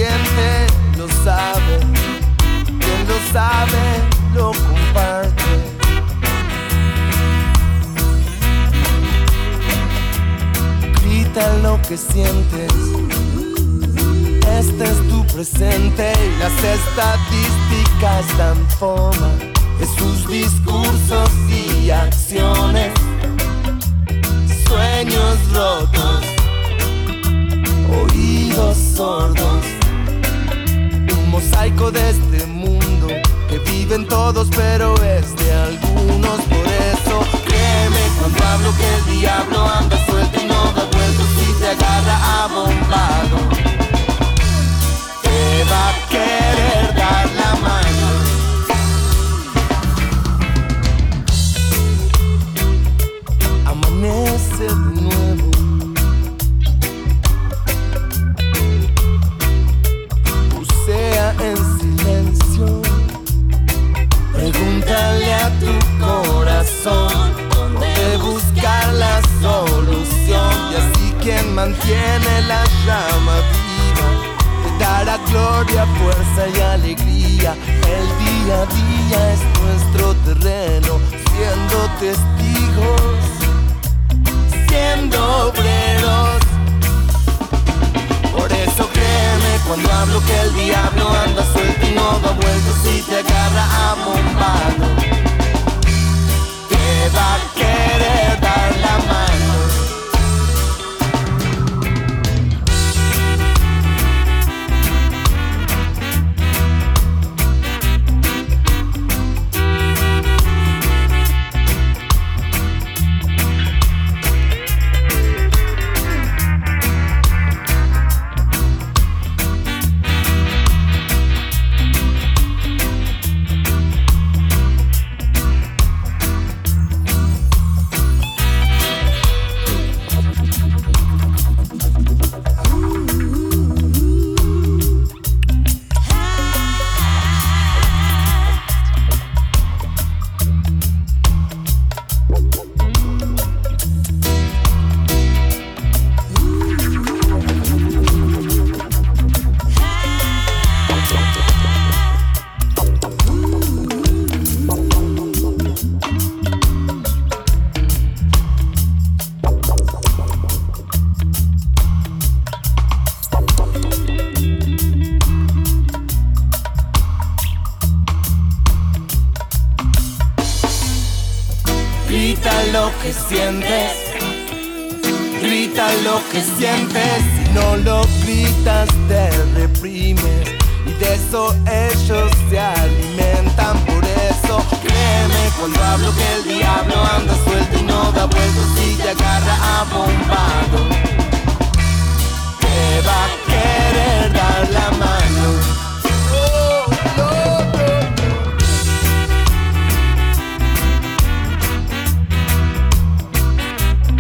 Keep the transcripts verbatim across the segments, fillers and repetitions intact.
siente lo sabe, quien lo sabe lo comparte. Grita lo que sientes, este es tu presente y las estadísticas dan forma de sus discursos y acciones. Sueños rotos, oídos sordos, un mosaico de este mundo que viven todos pero es de algunos. Por eso créeme cuando hablo que el diablo anda suelto y no da vueltas y te agarra a bombado. Te va a querer dar la mano. Amanece de nuevo, bucea en silencio, pregúntale a tu corazón dónde buscar la solución. Y así quien mantiene la llama viva te dará gloria, fuerza y alegría. El día a día es nuestro terreno, siendo testigos, siendo obreros. Por eso créeme cuando hablo que el diablo anda suelto y no da vueltas y te agarra a bombado. Te va a querer dar la mano. Grita lo que sientes, grita lo que sientes. Si no lo gritas te reprimes y de eso ellos se alimentan. Por eso créeme cuando hablo que el diablo anda suelto y no da vueltas y te agarra a bombado. Te va a querer dar la mano.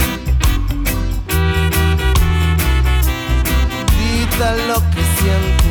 Lo que sientes,